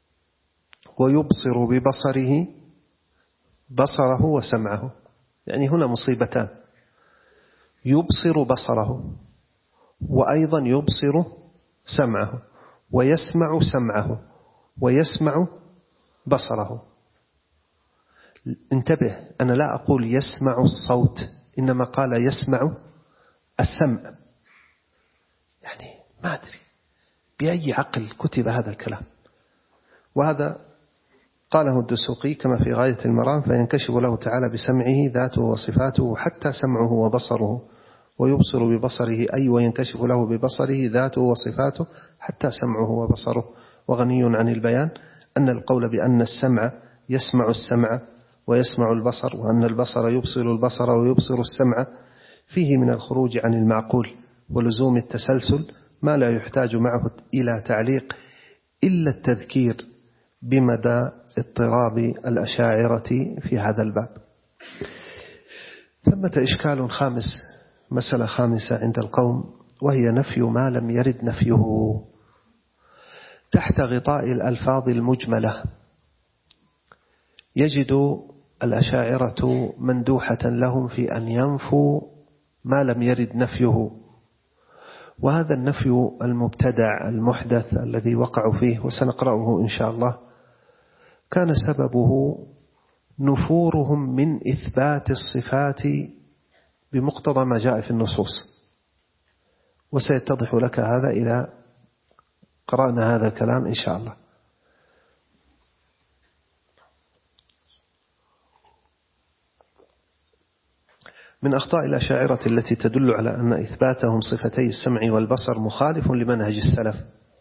ويبصر ببصره بصره وسمعه. يعني هنا مصيبتان: يبصر بصره، وأيضا يبصر سمعه، ويسمع سمعه، ويسمع بصره. انتبه، أنا لا أقول يسمع الصوت، إنما قال يسمع السمع. يعني ما أدري بأي عقل كتب هذا الكلام. وهذا قاله الدسوقي كما في غاية المرام: فينكشف له تعالى بسمعه ذاته وصفاته حتى سمعه وبصره، ويبصر ببصره أي وينكشف له ببصره ذاته وصفاته حتى سمعه وبصره. وغني عن البيان أن القول بأن السمع يسمع السمع ويسمع البصر، وأن البصر يبصر البصر ويبصر السمع، فيه من الخروج عن المعقول ولزوم التسلسل ما لا يحتاج معه إلى تعليق إلا التذكير بمدى اضطراب الأشاعرة في هذا الباب. ثمة إشكال خامس، مسألة خامسة عند القوم، وهي نفي ما لم يرد نفيه تحت غطاء الألفاظ المجملة. يجد الأشاعرة مندوحة لهم في أن ينفوا ما لم يرد نفيه، وهذا النفي المبتدع المحدث الذي وقعوا فيه وسنقرأه إن شاء الله كان سببه نفورهم من إثبات الصفات بمقتضى ما جاء في النصوص، وسيتضح لك هذا إذا قرأنا هذا الكلام إن شاء الله. من أخطاء الأشاعرة التي تدل على أن إثباتهم صفتي السمع والبصر مخالف لمنهج السلف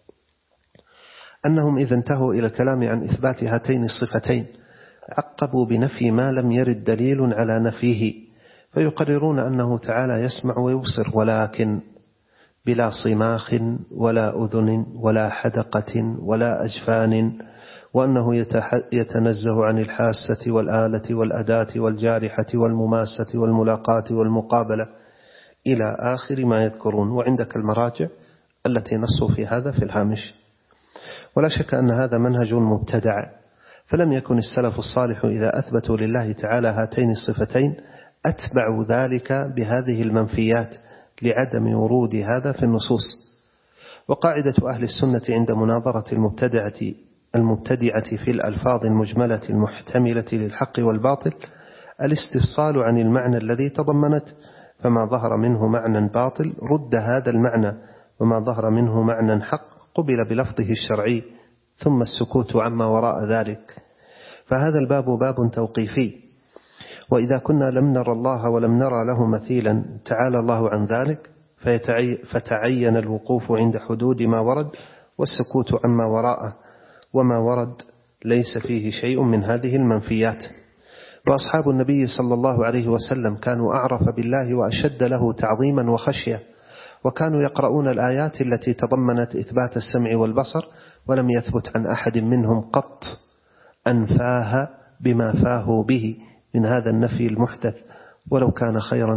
أنهم إذا انتهوا إلى الكلام عن إثبات هاتين الصفتين عقبوا بنفي ما لم يرد دليل على نفيه، فيقررون أنه تعالى يسمع ويبصر، ولكن بلا صماخ ولا أذن ولا حدقة ولا أجفان، وأنه يتنزه عن الحاسة والآلة والأداة والجارحة والمماسة والملاقاة والمقابلة، إلى آخر ما يذكرون. وعندك المراجع التي نصوا في هذا في الهامش. ولا شك أن هذا منهج مبتدع، فلم يكن السلف الصالح إذا أثبتوا لله تعالى هاتين الصفتين أتبعوا ذلك بهذه المنفيات لعدم ورود هذا في النصوص. وقاعدة أهل السنة عند مناظرة المبتدعة في الألفاظ المجملة المحتملة للحق والباطل الاستفصال عن المعنى الذي تضمنت، فما ظهر منه معنى باطل رد هذا المعنى، وما ظهر منه معنى حق قبل بلفظه الشرعي، ثم السكوت عما وراء ذلك. فهذا الباب باب توقيفي، وإذا كنا لم نرى الله ولم نرى له مثيلا تعالى الله عن ذلك فتعين الوقوف عند حدود ما ورد والسكوت عما وراءه، وما ورد ليس فيه شيء من هذه المنفيات. وأصحاب النبي صلى الله عليه وسلم كانوا أعرف بالله وأشد له تعظيما وخشية، وكانوا يقرؤون الآيات التي تضمنت إثبات السمع والبصر، ولم يثبت عن أحد منهم قط أنفاها بما فاهوا به من هذا النفي المحدث، ولو كان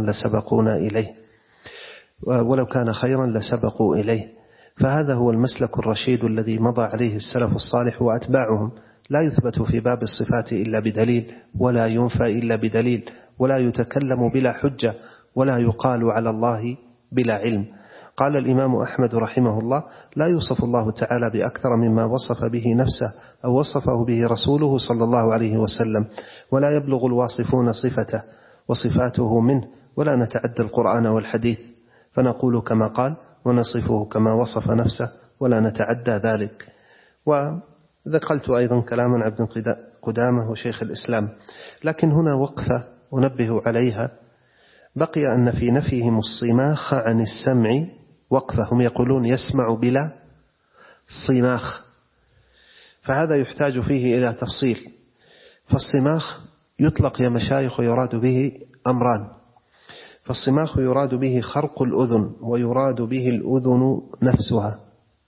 خيرا لسبقوا إليه. فهذا هو المسلك الرشيد الذي مضى عليه السلف الصالح وأتباعهم. لا يثبت في باب الصفات إلا بدليل، ولا ينفى إلا بدليل، ولا يتكلم بلا حجة، ولا يقال على الله بلا علم. قال الإمام أحمد رحمه الله: لا يوصف الله تعالى بأكثر مما وصف به نفسه أو وصفه به رسوله صلى الله عليه وسلم، ولا يبلغ الواصفون صفته وصفاته منه، ولا نتعدى القرآن والحديث، فنقول كما قال ونصفه كما وصف نفسه ولا نتعدى ذلك. وذكرت أيضا كلاما عبد قدامة وشيخ الإسلام. لكن هنا وقفة أنبه عليها، بقي أن في نفيهم الصماخ عن السمع وقفة. هم يقولون يسمع بلا صماخ، فهذا يحتاج فيه إلى تفصيل. فالصماخ يطلق يا مشايخ ويراد به أمران. فالصماخ يراد به خرق الأذن، ويراد به الأذن نفسها،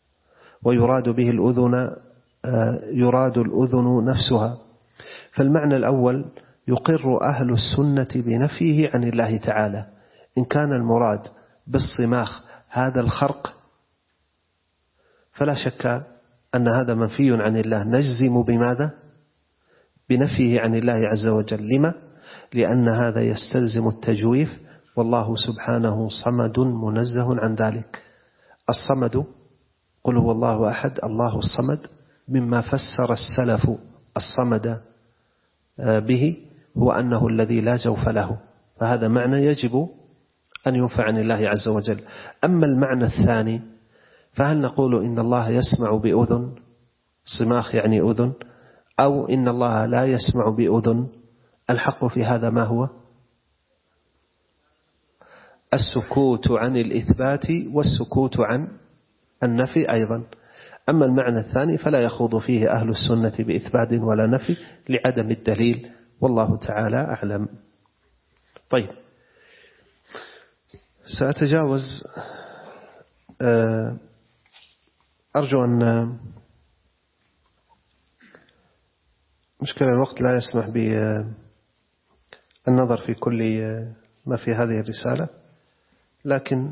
يراد الأذن نفسها. فالمعنى الأول يقر أهل السنة بنفيه عن الله تعالى. إن كان المراد بالصماخ هذا الخرق فلا شك أن هذا منفي عن الله، نجزم بماذا؟ بنفيه عن الله عز وجل. لما؟ لأن هذا يستلزم التجويف، والله سبحانه صمد منزه عن ذلك. الصمد قل هو الله أحد الله الصمد، مما فسر السلف الصمد به هو أنه الذي لا جوف له، فهذا معنى يجب أن ينفع عن الله عز وجل. أما المعنى الثاني فهل نقول إن الله يسمع بأذن، صماخ يعني أذن، أو إن الله لا يسمع بأذن؟ الحق في هذا ما هو؟ السكوت عن الإثبات والسكوت عن النفي أيضا. أما المعنى الثاني فلا يخوض فيه أهل السنة بإثبات ولا نفي لعدم الدليل، والله تعالى أعلم. طيب، سأتجاوز، أرجو أن مشكلة الوقت لا يسمح بالنظر في كل ما في هذه الرسالة، لكن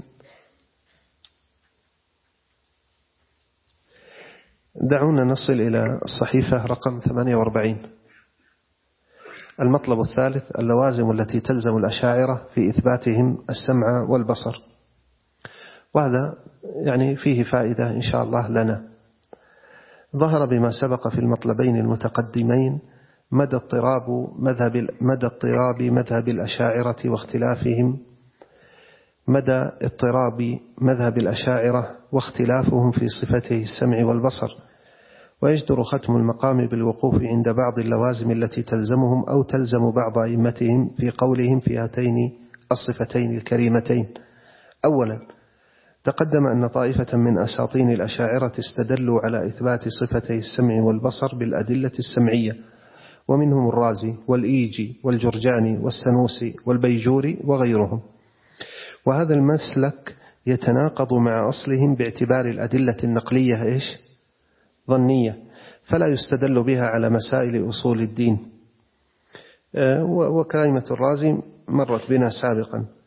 دعونا نصل إلى الصحيفة رقم 48. المطلب الثالث: اللوازم التي تلزم الأشاعرة في إثباتهم السمع والبصر. وهذا يعني فيه فائدة إن شاء الله لنا. ظهر بما سبق في المطلبين المتقدمين مدى اضطراب مذهب الأشاعرة واختلافهم، مدى اضطراب مذهب الأشاعرة واختلافهم في صفته السمع والبصر. ويجدر ختم المقام بالوقوف عند بعض اللوازم التي تلزمهم أو تلزم بعض أئمتهم في قولهم في هاتين الصفتين الكريمتين. أولا، تقدم أن طائفة من أساطين الأشاعرة استدلوا على إثبات صفتي السمع والبصر بالأدلة السمعية، ومنهم الرازي والإيجي والجرجاني والسنوسي والبيجوري وغيرهم. وهذا المسلك يتناقض مع أصلهم باعتبار الأدلة النقلية ظنية، فلا يستدل بها على مسائل أصول الدين. وكلمة الرازي مرت بنا سابقا.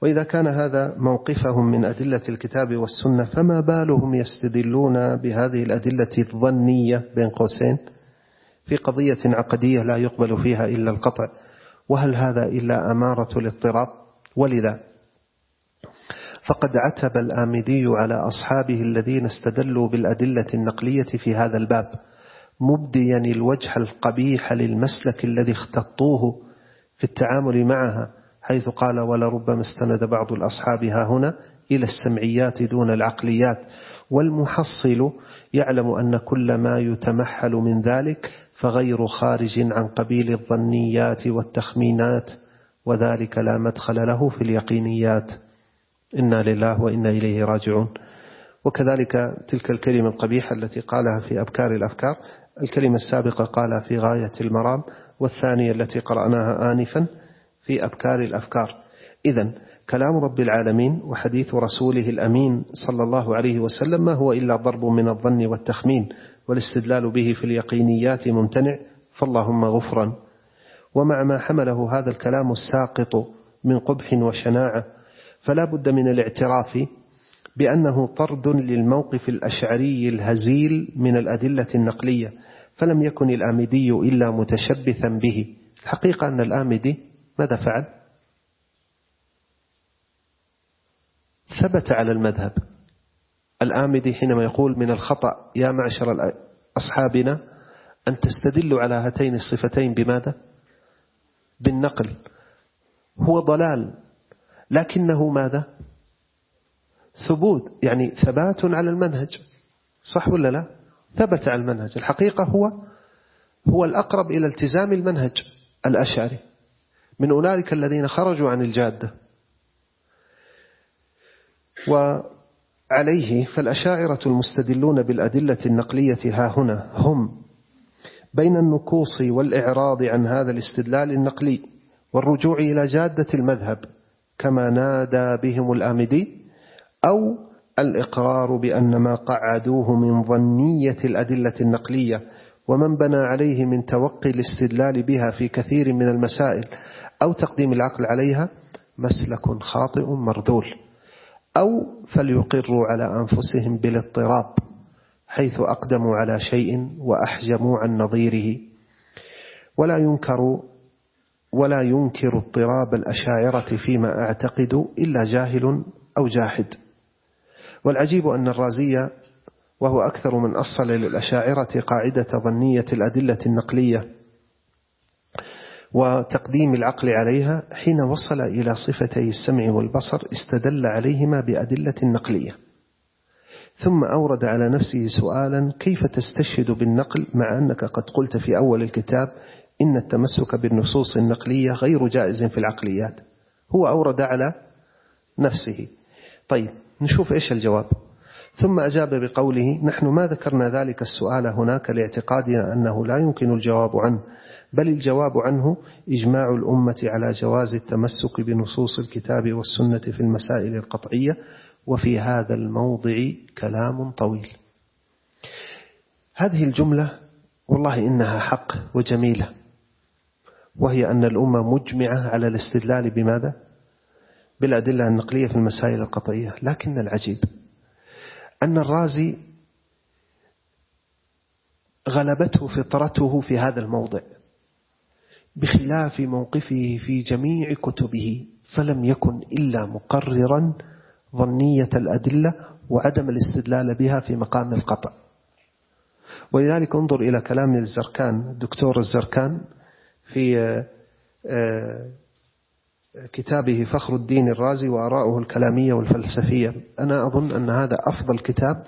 وإذا كان هذا موقفهم من أدلة الكتاب والسنة، فما بالهم يستدلون بهذه الأدلة الظنية بين قوسين في قضية عقدية لا يقبل فيها إلا القطع؟ وهل هذا إلا أمارة الاضطراب؟ ولذا فقد عتب الآمدي على أصحابه الذين استدلوا بالأدلة النقلية في هذا الباب، مبديا الوجه القبيح للمسلك الذي اختطوه في التعامل معها، حيث قال: ولربما استند بعض الأصحاب ها هنا إلى السمعيات دون العقليات، والمحصل يعلم أن كل ما يتمحل من ذلك فغير خارج عن قبيل الظنيات والتخمينات، وذلك لا مدخل له في اليقينيات. إنا لله وإنا إليه راجعون. وكذلك تلك الكلمة القبيحة التي قالها في أبكار الأفكار، الكلمة السابقة قالها في غاية المرام، والثانية التي قرأناها آنفا في أبكار الأفكار. إذن كلام رب العالمين وحديث رسوله الأمين صلى الله عليه وسلم ما هو إلا ضرب من الظن والتخمين، والاستدلال به في اليقينيات ممتنع، فاللهم غفرا. ومع ما حمله هذا الكلام الساقط من قبح وشناعة، فلا بد من الاعتراف بأنه طرد للموقف الأشعري الهزيل من الأدلة النقلية، فلم يكن الآمدي إلا متشبثا به. الحقيقة أن الآمدي ماذا فعل؟ ثبت على المذهب. الآمدي حينما يقول من الخطأ يا معشر أصحابنا أن تستدلوا على هاتين الصفتين بماذا؟ بالنقل، هو ضلال، لكنه ماذا؟ ثبوت، يعني ثبات على المنهج، صح ولا لا؟ ثبت على المنهج. الحقيقة هو الأقرب إلى التزام المنهج الأشعري من أولئك الذين خرجوا عن الجادة. وعليه فالأشاعرة المستدلون بالأدلة النقلية ها هنا هم بين النكوص والإعراض عن هذا الاستدلال النقلي والرجوع إلى جادة المذهب كما نادى بهم الآمدي، أو الإقرار بأن ما قعدوه من ظنية الأدلة النقلية ومن بنى عليه من توقي الاستدلال بها في كثير من المسائل أو تقديم العقل عليها مسلك خاطئ مردول، أو فليقروا على أنفسهم بالاضطراب حيث أقدموا على شيء وأحجموا عن نظيره. ولا ينكر اضطراب الأشاعرة فيما أعتقد إلا جاهل أو جاحد. والعجيب أن الرازي وهو أكثر من أصل للأشاعرة قاعدة ظنية الأدلة النقلية وتقديم العقل عليها، حين وصل إلى صفتي السمع والبصر استدل عليهما بأدلة نقلية، ثم أورد على نفسه سؤالا: كيف تستشهد بالنقل مع أنك قد قلت في أول الكتاب إن التمسك بالنصوص النقلية غير جائز في العقليات؟ هو أورد على نفسه. طيب نشوف إيش الجواب. ثم أجاب بقوله: نحن ما ذكرنا ذلك السؤال هناك لاعتقادنا أنه لا يمكن الجواب عنه، بل الجواب عنه إجماع الأمة على جواز التمسك بنصوص الكتاب والسنة في المسائل القطعية، وفي هذا الموضع كلام طويل. هذه الجملة والله إنها حق وجميلة، وهي أن الأمة مجمعة على الاستدلال بماذا؟ بالأدلة النقلية في المسائل القطعية. لكن العجيب أن الرازي غلبته فطرته في هذا الموضع بخلاف موقفه في جميع كتبه، فلم يكن إلا مقررا ظنية الأدلة وعدم الاستدلال بها في مقام القطع. ولذلك انظر إلى كلام الزركان، الدكتور الزركان في كتابه فخر الدين الرازي وآراؤه الكلامية والفلسفية. أنا أظن أن هذا أفضل كتاب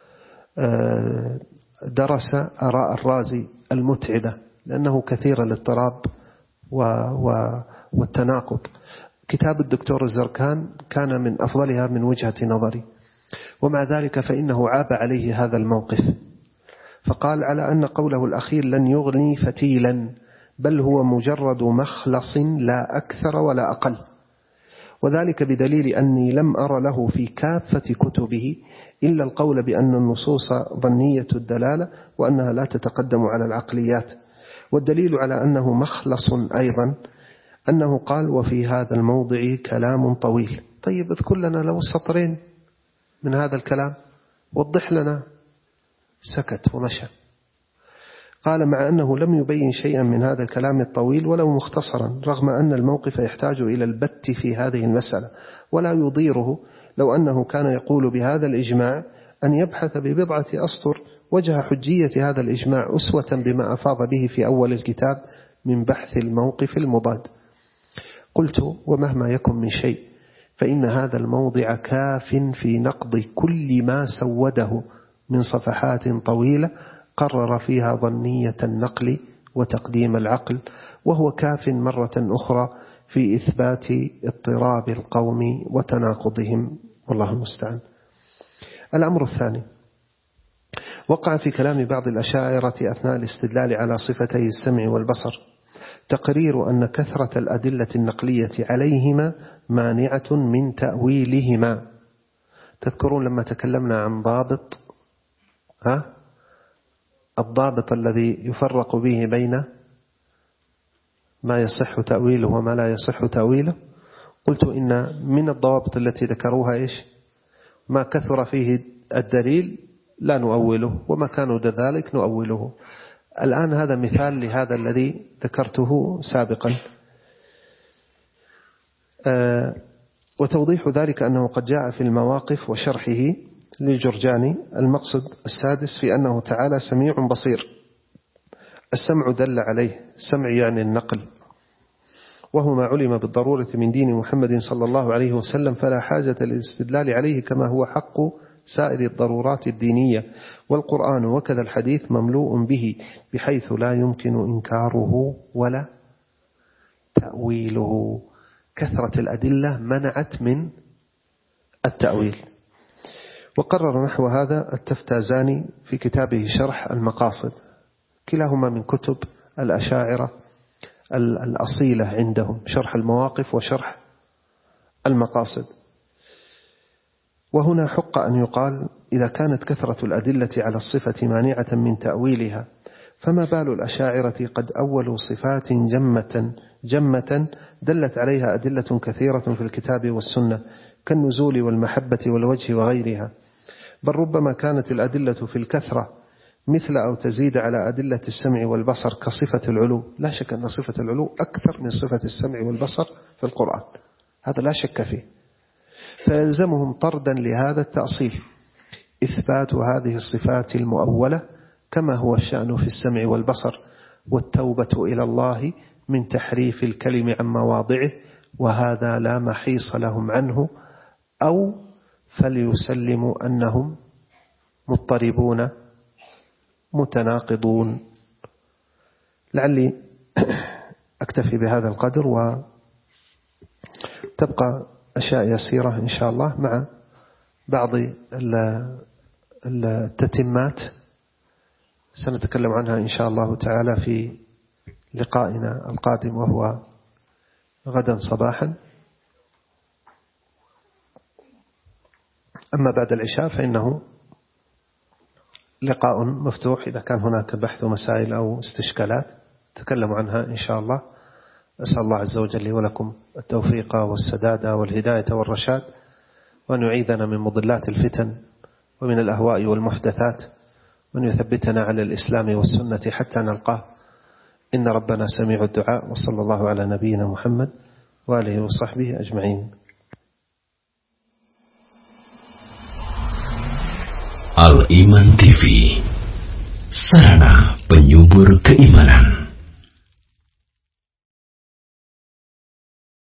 درس آراء الرازي المتعبة، لأنه كثير الاضطراب والتناقض. كتاب الدكتور الزركان كان من أفضلها من وجهة نظري، ومع ذلك فإنه عاب عليه هذا الموقف، فقال على أن قوله الأخير لن يغني فتيلا، بل هو مجرد مخلص لا أكثر ولا أقل، وذلك بدليل أني لم أر له في كافة كتبه إلا القول بأن النصوص ظنية الدلالة وأنها لا تتقدم على العقليات. والدليل على أنه مخلص أيضا أنه قال وفي هذا الموضع كلام طويل. طيب اذكر لنا لو سطرين من هذا الكلام، وضح لنا. سكت ومشى. قال مع أنه لم يبين شيئا من هذا الكلام الطويل ولو مختصرا، رغم أن الموقف يحتاج إلى البت في هذه المسألة، ولا يضيره لو أنه كان يقول بهذا الإجماع أن يبحث ببضعة أسطر وجه حجية هذا الإجماع أسوة بما أفاض به في أول الكتاب من بحث الموقف المضاد. قلت ومهما يكن من شيء فإن هذا الموضع كاف في نقض كل ما سوده من صفحات طويلة قرر فيها ظنية النقل وتقديم العقل، وهو كاف مرة أخرى في إثبات اضطراب القوم وتناقضهم، والله المستعان. الأمر الثاني، وقع في كلام بعض الأشاعرة أثناء الاستدلال على صفتي السمع والبصر تقرير أن كثرة الأدلة النقلية عليهما مانعة من تأويلهما. تذكرون لما تكلمنا عن ضابط الضابط الذي يفرق به بين ما يصح تأويله وما لا يصح تأويله؟ قلت إن من الضوابط التي ذكروها إيش؟ ما كثر فيه الدليل لا نؤوله، وما كان ذلك نؤوله. الآن هذا مثال لهذا الذي ذكرته سابقا. وتوضيح ذلك أنه قد جاء في المواقف وشرحه للجرجاني المقصد السادس في أنه تعالى سميع بصير. السمع دل عليه، السمع يعني النقل، وهو ما علم بالضرورة من دين محمد صلى الله عليه وسلم، فلا حاجة للاستدلال عليه كما هو حق سائر الضرورات الدينية. والقرآن وكذا الحديث مملوء به بحيث لا يمكن إنكاره ولا تأويله. كثرة الأدلة منعت من التأويل. وقرر نحو هذا التفتازاني في كتابه شرح المقاصد، كلاهما من كتب الأشاعرة الأصيلة عندهم، شرح المواقف وشرح المقاصد. وهنا حق أن يقال إذا كانت كثرة الأدلة على الصفة مانعة من تأويلها، فما بال الأشاعرة قد أولوا صفات جمة دلت عليها أدلة كثيرة في الكتاب والسنة كالنزول والمحبة والوجه وغيرها، بل ربما كانت الأدلة في الكثرة مثل أو تزيد على أدلة السمع والبصر كصفة العلو. لا شك أن صفة العلو أكثر من صفة السمع والبصر في القرآن، هذا لا شك فيه. فيلزمهم طردا لهذا التأصيل إثبات هذه الصفات المؤولة كما هو الشأن في السمع والبصر، والتوبة إلى الله من تحريف الكلم عن مواضعه، وهذا لا محيص لهم عنه، أو فليسلموا أنهم مضطربون متناقضون. لعلي أكتفي بهذا القدر، وتبقى أشياء يسيرة إن شاء الله مع بعض التتمات سنتكلم عنها إن شاء الله تعالى في لقائنا القادم، وهو غدا صباحا. أما بعد العشاء فإنه لقاء مفتوح، إذا كان هناك بحث مسائل أو استشكالات تكلم عنها إن شاء الله. أسأل الله عز وجل لي ولكم التوفيق والسداد والهداية والرشاد، وأن يعيذنا من مضلات الفتن ومن الأهواء والمحدثات، وأن يثبتنا على الإسلام والسنة حتى نلقاه، إن ربنا سميع الدعاء. وصلى الله على نبينا محمد وآله وصحبه أجمعين. Al Iman TV, sarana penyubur keimanan.